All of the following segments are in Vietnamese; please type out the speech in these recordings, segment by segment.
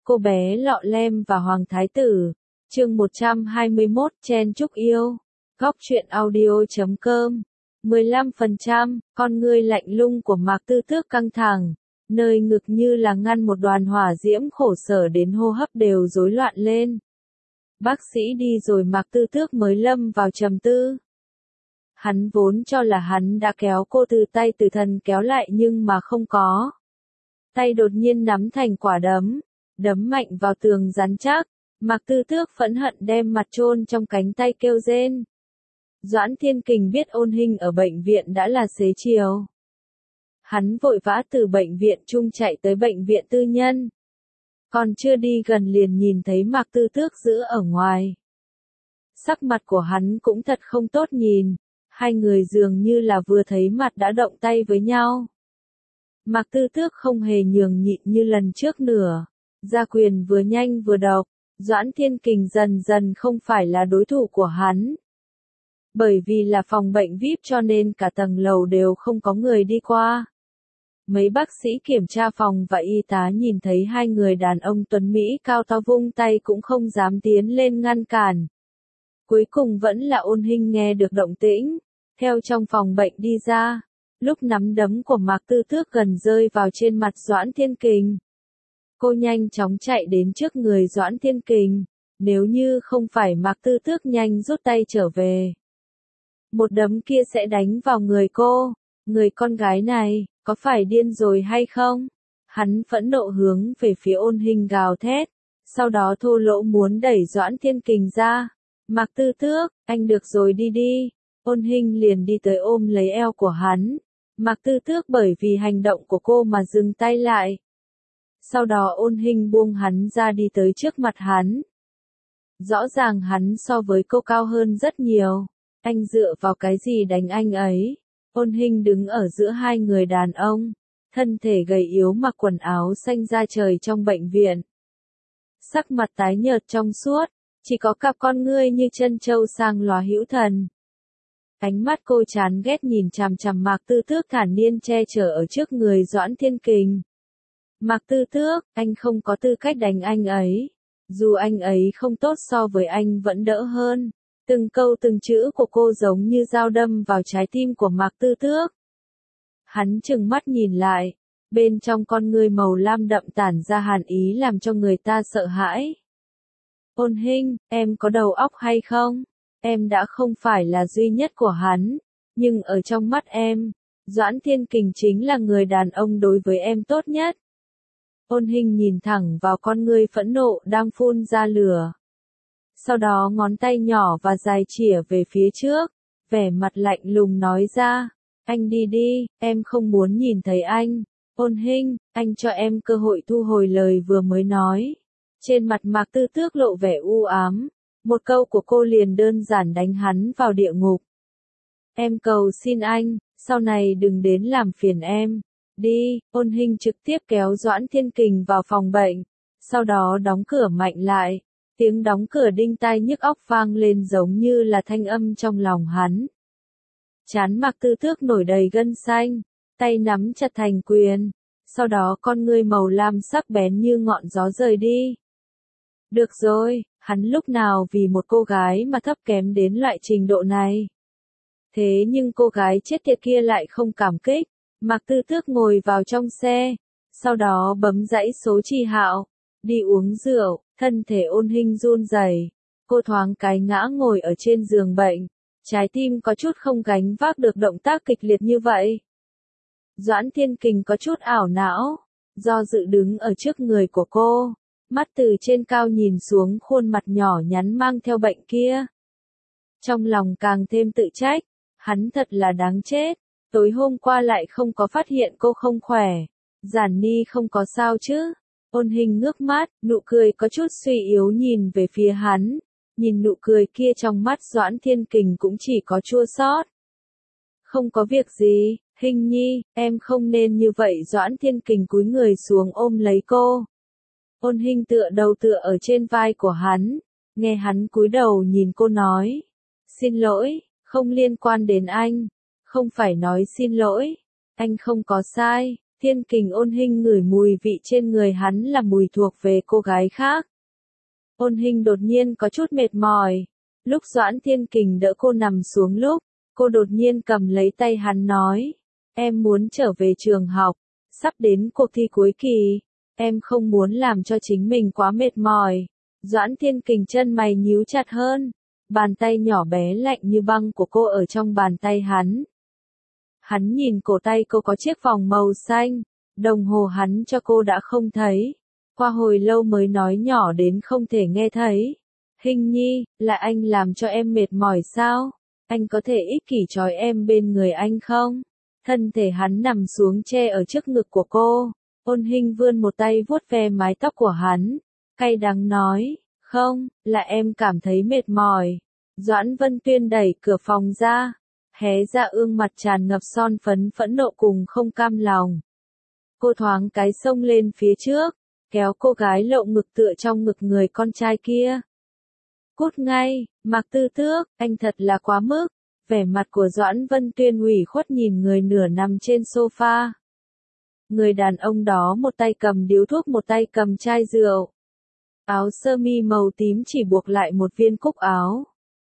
Cô bé lọ lem và Hoàng Thái Tử, chương 121, chen chúc yêu. Góc truyện audio.com. 15%, con ngươi lạnh lùng của Mạc Tư Tước căng thẳng, nơi ngực như là ngăn một đoàn hỏa diễm khổ sở đến hô hấp đều rối loạn lên. Bác sĩ đi rồi Mạc Tư Tước mới lâm vào trầm tư. Hắn vốn cho là hắn đã kéo cô từ tay Tử Thần kéo lại nhưng mà không có. Tay đột nhiên nắm thành quả đấm, đấm mạnh vào tường rắn chắc. Mạc Tư Tước phẫn hận đem mặt chôn trong cánh tay kêu rên. Doãn Thiên Kình biết Ôn Hinh ở bệnh viện đã là xế chiều. Hắn vội vã từ bệnh viện chung chạy tới bệnh viện tư nhân. Còn chưa đi gần liền nhìn thấy Mạc Tư Tước giữ ở ngoài. Sắc mặt của hắn cũng thật không tốt nhìn, hai người dường như là vừa thấy mặt đã động tay với nhau. Mạc Tư Tước không hề nhường nhịn như lần trước nữa, ra quyền vừa nhanh vừa độc, Doãn Thiên Kình dần dần không phải là đối thủ của hắn. Bởi vì là phòng bệnh VIP cho nên cả tầng lầu đều không có người đi qua. Mấy bác sĩ kiểm tra phòng và y tá nhìn thấy hai người đàn ông tuấn Mỹ cao to vung tay cũng không dám tiến lên ngăn cản. Cuối cùng vẫn là Ôn Hinh nghe được động tĩnh, theo trong phòng bệnh đi ra, lúc nắm đấm của Mạc Tư Tước gần rơi vào trên mặt Doãn Thiên Kình. Cô nhanh chóng chạy đến trước người Doãn Thiên Kình, nếu như không phải Mạc Tư Tước nhanh rút tay trở về. Một đấm kia sẽ đánh vào người cô, người con gái này, có phải điên rồi hay không? Hắn phẫn nộ hướng về phía Ôn Hinh gào thét, sau đó thô lỗ muốn đẩy Doãn Thiên Kình ra. Mạc Tư Tước, anh được rồi đi đi. Ôn Hinh liền đi tới ôm lấy eo của hắn. Mạc Tư Tước bởi vì hành động của cô mà dừng tay lại. Sau đó Ôn Hinh buông hắn ra đi tới trước mặt hắn. Rõ ràng hắn so với cô cao hơn rất nhiều. Anh dựa vào cái gì đánh anh ấy? Ôn Hinh đứng ở giữa hai người đàn ông, thân thể gầy yếu mặc quần áo xanh da trời trong bệnh viện. Sắc mặt tái nhợt trong suốt, chỉ có cặp con ngươi như chân châu sang lóa hữu thần. Ánh mắt cô chán ghét nhìn chằm chằm Mạc Tư Tước thản nhiên che chở ở trước người Doãn Thiên Kình. Mạc Tư Tước, anh không có tư cách đánh anh ấy. Dù anh ấy không tốt so với anh vẫn đỡ hơn. Từng câu từng chữ của cô giống như dao đâm vào trái tim của Mạc Tư Tước. Hắn trừng mắt nhìn lại, bên trong con ngươi màu lam đậm tản ra hàn ý làm cho người ta sợ hãi. Ôn Hinh, em có đầu óc hay không? Em đã không phải là duy nhất của hắn, nhưng ở trong mắt em, Doãn Thiên Kình chính là người đàn ông đối với em tốt nhất. Ôn Hinh nhìn thẳng vào con ngươi phẫn nộ đang phun ra lửa. Sau đó ngón tay nhỏ và dài chĩa về phía trước, vẻ mặt lạnh lùng nói ra, anh đi đi, em không muốn nhìn thấy anh. Ôn Hinh, anh cho em cơ hội thu hồi lời vừa mới nói. Trên mặt Mạc Tư Tước lộ vẻ u ám, một câu của cô liền đơn giản đánh hắn vào địa ngục. Em cầu xin anh, sau này đừng đến làm phiền em. Đi, Ôn Hinh trực tiếp kéo Doãn Thiên Kình vào phòng bệnh, sau đó đóng cửa mạnh lại. Tiếng đóng cửa đinh tai nhức óc vang lên giống như là thanh âm trong lòng hắn. Trán Mạc Tư Tước nổi đầy gân xanh, tay nắm chặt thành quyền, sau đó con ngươi màu lam sắc bén như ngọn gió rời đi. Được rồi, hắn lúc nào vì một cô gái mà thấp kém đến loại trình độ này. Thế nhưng cô gái chết tiệt kia lại không cảm kích. Mạc Tư Tước ngồi vào trong xe, sau đó bấm dãy số Tri Hạo, đi uống rượu. Thân thể Ôn Hinh run rẩy, cô thoáng cái ngã ngồi ở trên giường bệnh, trái tim có chút không gánh vác được động tác kịch liệt như vậy. Doãn Thiên Kình có chút ảo não, do dự đứng ở trước người của cô, mắt từ trên cao nhìn xuống khuôn mặt nhỏ nhắn mang theo bệnh kia. Trong lòng càng thêm tự trách, hắn thật là đáng chết, tối hôm qua lại không có phát hiện cô không khỏe. Giản Ni không có sao chứ? Ôn Hinh ngước mắt, nụ cười có chút suy yếu nhìn về phía hắn, nhìn nụ cười kia trong mắt Doãn Thiên Kình cũng chỉ có chua xót. Không có việc gì, Hinh Nhi, em không nên như vậy. Doãn Thiên Kình cúi người xuống ôm lấy cô. Ôn Hinh tựa đầu tựa ở trên vai của hắn, nghe hắn cúi đầu nhìn cô nói. Xin lỗi, không liên quan đến anh, không phải nói xin lỗi, anh không có sai, Thiên Kình Ôn Hinh ngửi mùi vị trên người hắn là mùi thuộc về cô gái khác. Ôn Hinh đột nhiên có chút mệt mỏi. Lúc Doãn Thiên Kình đỡ cô nằm xuống lúc, cô đột nhiên cầm lấy tay hắn nói, em muốn trở về trường học, sắp đến cuộc thi cuối kỳ, em không muốn làm cho chính mình quá mệt mỏi. Doãn Thiên Kình chân mày nhíu chặt hơn, bàn tay nhỏ bé lạnh như băng của cô ở trong bàn tay hắn. Hắn nhìn cổ tay cô có chiếc vòng màu xanh, đồng hồ hắn cho cô đã không thấy. Qua hồi lâu mới nói nhỏ đến không thể nghe thấy. Hình nhi, là anh làm cho em mệt mỏi sao? Anh có thể ích kỷ trói em bên người anh không? Thân thể hắn nằm xuống che ở trước ngực của cô. Ôn Hinh vươn một tay vuốt ve mái tóc của hắn. Cay đắng nói, không, là em cảm thấy mệt mỏi. Doãn Vân Tuyên đẩy cửa phòng ra, hé ra ương mặt tràn ngập son phấn phẫn nộ cùng không cam lòng. Cô thoáng cái xông lên phía trước, kéo cô gái lộ ngực tựa trong ngực người con trai kia. Cút ngay, Mạc Tư Tước, anh thật là quá mức. Vẻ mặt của Doãn Vân Tuyên ủy khuất nhìn người nửa nằm trên sofa. Người đàn ông đó một tay cầm điếu thuốc một tay cầm chai rượu. Áo sơ mi màu tím chỉ buộc lại một viên cúc áo.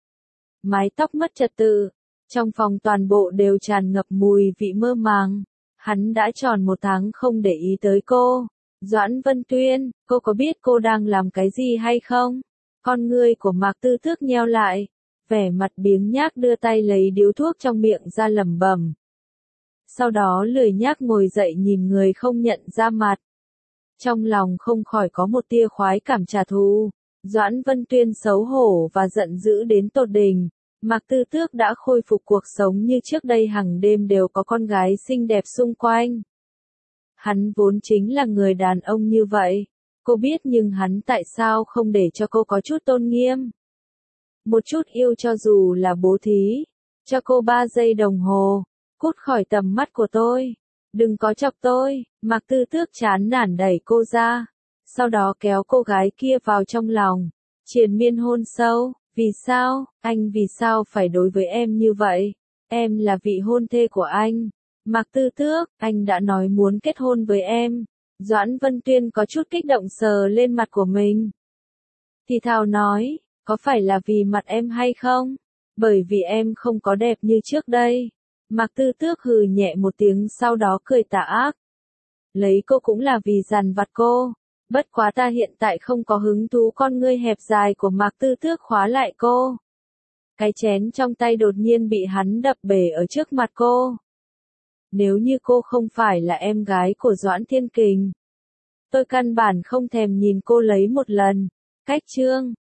Mái tóc mất trật tự. Trong phòng toàn bộ đều tràn ngập mùi vị mơ màng. Hắn đã tròn 1 tháng không để ý tới cô. Doãn Vân Tuyên, cô có biết cô đang làm cái gì hay không? Con ngươi của Mạc Tư Tước nheo lại. Vẻ mặt biếng nhác đưa tay lấy điếu thuốc trong miệng ra lẩm bẩm. Sau đó lười nhác ngồi dậy nhìn người không nhận ra mặt. Trong lòng không khỏi có một tia khoái cảm trả thù. Doãn Vân Tuyên xấu hổ và giận dữ đến tột đỉnh. Mạc Tư Tước đã khôi phục cuộc sống như trước đây, hàng đêm đều có con gái xinh đẹp xung quanh. Hắn vốn chính là người đàn ông như vậy. Cô biết, nhưng hắn tại sao không để cho cô có chút tôn nghiêm? Một chút yêu cho dù là bố thí. Cho cô 3 giây đồng hồ. Cút khỏi tầm mắt của tôi. Đừng có chọc tôi. Mạc Tư Tước chán nản đẩy cô ra. Sau đó kéo cô gái kia vào trong lòng. Triền miên hôn sâu. Vì sao, anh vì sao phải đối với em như vậy? Em là vị hôn thê của anh. Mạc Tư Tước, anh đã nói muốn kết hôn với em. Doãn Vân Tuyên có chút kích động sờ lên mặt của mình. Thì thào nói, có phải là vì mặt em hay không? Bởi vì em không có đẹp như trước đây. Mạc Tư Tước hừ nhẹ một tiếng sau đó cười tà ác. Lấy cô cũng là vì dằn vặt cô. Bất quá ta hiện tại không có hứng thú. Con ngươi hẹp dài của Mạc Tư Tước khóa lại cô. Cái chén trong tay đột nhiên bị hắn đập bể ở trước mặt cô. Nếu như cô không phải là em gái của Doãn Thiên Kình, tôi căn bản không thèm nhìn cô lấy một lần. Cách chương